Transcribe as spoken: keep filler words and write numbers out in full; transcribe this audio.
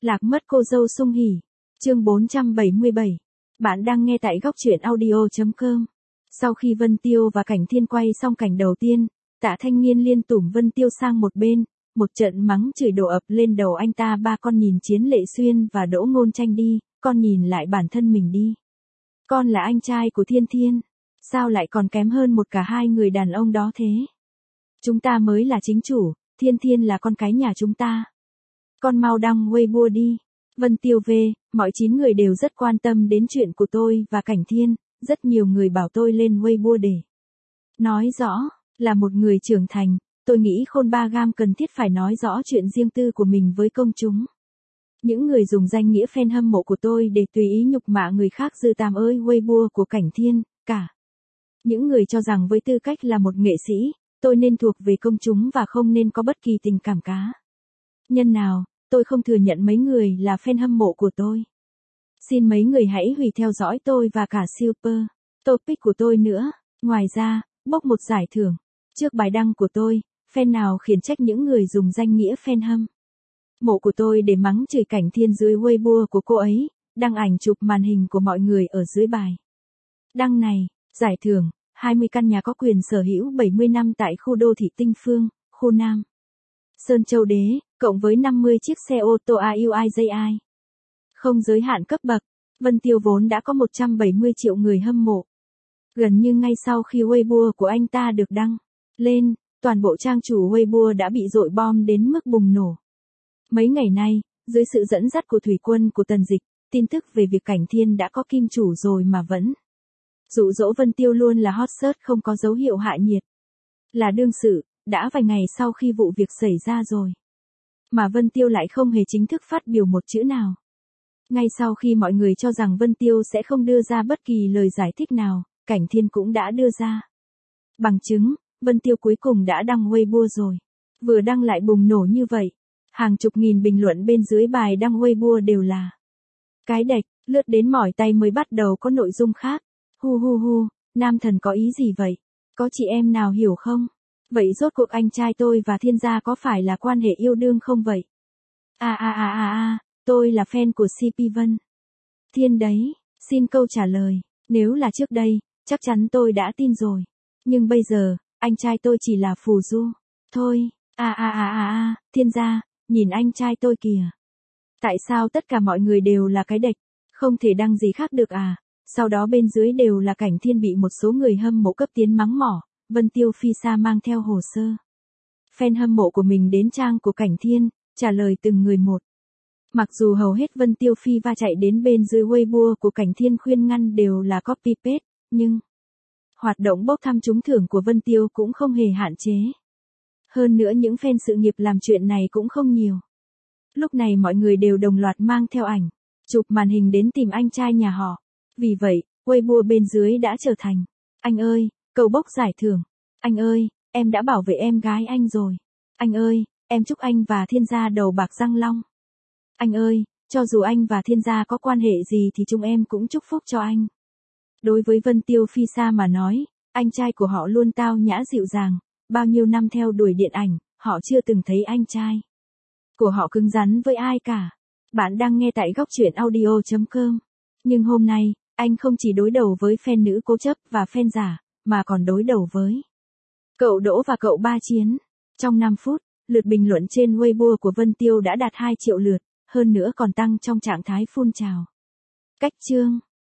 Lạc mất cô dâu Sung Hỉ. Chương bốn trăm bảy mươi bảy. Bạn đang nghe tại góc truyện audio chấm com. Sau khi Vân Tiêu và Cảnh Thiên quay xong cảnh đầu tiên, Tạ Thanh Niên liên tủm Vân Tiêu sang một bên, một trận mắng chửi đổ ập lên đầu anh ta. Ba con nhìn Chiến Lệ Xuyên và Đỗ Ngôn Tranh đi, con nhìn lại bản thân mình đi. Con là anh trai của Thiên Thiên, sao lại còn kém hơn một cả hai người đàn ông đó thế? Chúng ta mới là chính chủ, Thiên Thiên là con cái nhà chúng ta. Con mau đăng Weibo đi. Vân Tiêu về, mọi chín người đều rất quan tâm đến chuyện của tôi và Cảnh Thiên, rất nhiều người bảo tôi lên Weibo để nói rõ, là một người trưởng thành, tôi nghĩ Khôn Ba Gam cần thiết phải nói rõ chuyện riêng tư của mình với công chúng. Những người dùng danh nghĩa fan hâm mộ của tôi để tùy ý nhục mạ người khác dư tam ơi Weibo của Cảnh Thiên, cả. Những người cho rằng với tư cách là một nghệ sĩ, tôi nên thuộc về công chúng và không nên có bất kỳ tình cảm cá nhân nào. Tôi không thừa nhận mấy người là fan hâm mộ của tôi. Xin mấy người hãy hủy theo dõi tôi và cả super topic của tôi nữa. Ngoài ra, bốc một giải thưởng. Trước bài đăng của tôi, fan nào khiển trách những người dùng danh nghĩa fan hâm mộ của tôi để mắng chửi Cảnh Thiên dưới Weibo của cô ấy, đăng ảnh chụp màn hình của mọi người ở dưới bài đăng này. Giải thưởng, hai mươi căn nhà có quyền sở hữu bảy mươi năm tại khu đô thị Tinh Phương, khu Nam Sơn Châu Đế, cộng với năm mươi chiếc xe ô tô a u i gi i. Không giới hạn cấp bậc, Vân Tiêu vốn đã có một trăm bảy mươi triệu người hâm mộ. Gần như ngay sau khi Weibo của anh ta được đăng lên, toàn bộ trang chủ Weibo đã bị dội bom đến mức bùng nổ. Mấy ngày nay, dưới sự dẫn dắt của thủy quân của Tần Dịch, tin tức về việc Cảnh Thiên đã có kim chủ rồi mà vẫn dụ dỗ Vân Tiêu luôn là hot search không có dấu hiệu hạ nhiệt. Là đương sự, đã vài ngày sau khi vụ việc xảy ra rồi, mà Vân Tiêu lại không hề chính thức phát biểu một chữ nào. Ngay sau khi mọi người cho rằng Vân Tiêu sẽ không đưa ra bất kỳ lời giải thích nào, Cảnh Thiên cũng đã đưa ra bằng chứng. Vân Tiêu cuối cùng đã đăng Weibo rồi. Vừa đăng lại bùng nổ như vậy. Hàng chục nghìn bình luận bên dưới bài đăng Weibo đều là cái đệch, lướt đến mỏi tay mới bắt đầu có nội dung khác. Hu hu hu, nam thần có ý gì vậy? Có chị em nào hiểu không? Vậy rốt cuộc anh trai tôi và Thiên gia có phải là quan hệ yêu đương không vậy? À à à à à, tôi là fan của xê pê Vân Thiên đấy, xin câu trả lời. Nếu là trước đây, chắc chắn tôi đã tin rồi. Nhưng bây giờ, anh trai tôi chỉ là phù du thôi. À à à à à, Thiên gia, nhìn anh trai tôi kìa. Tại sao tất cả mọi người đều là cái đệch? Không thể đăng gì khác được à? Sau đó bên dưới đều là Cảnh Thiên bị một số người hâm mộ cấp tiến mắng mỏ. Vân Tiêu phi xa mang theo hồ sơ fan hâm mộ của mình đến trang của Cảnh Thiên, trả lời từng người một. Mặc dù hầu hết Vân Tiêu phi va chạy đến bên dưới Weibo của Cảnh Thiên khuyên ngăn đều là copy paste, nhưng hoạt động bốc thăm trúng thưởng của Vân Tiêu cũng không hề hạn chế. Hơn nữa những fan sự nghiệp làm chuyện này cũng không nhiều. Lúc này mọi người đều đồng loạt mang theo ảnh chụp màn hình đến tìm anh trai nhà họ. Vì vậy, Weibo bên dưới đã trở thành: anh ơi, cầu bốc giải thưởng. Anh ơi, em đã bảo vệ em gái anh rồi. Anh ơi, em chúc anh và Thiên gia đầu bạc răng long. Anh ơi, cho dù anh và Thiên gia có quan hệ gì thì chúng em cũng chúc phúc cho anh. Đối với Vân Tiêu phi xa mà nói, anh trai của họ luôn tao nhã dịu dàng. Bao nhiêu năm theo đuổi điện ảnh, họ chưa từng thấy anh trai của họ cứng rắn với ai cả. Bạn đang nghe tại góc truyện audio chấm com. Nhưng hôm nay, anh không chỉ đối đầu với fan nữ cố chấp và fan giả, mà còn đối đầu với cậu Đỗ và cậu Ba Chiến. Trong năm phút, lượt bình luận trên Weibo của Vân Tiêu đã đạt hai triệu lượt, hơn nữa còn tăng trong trạng thái phun trào. Cách chương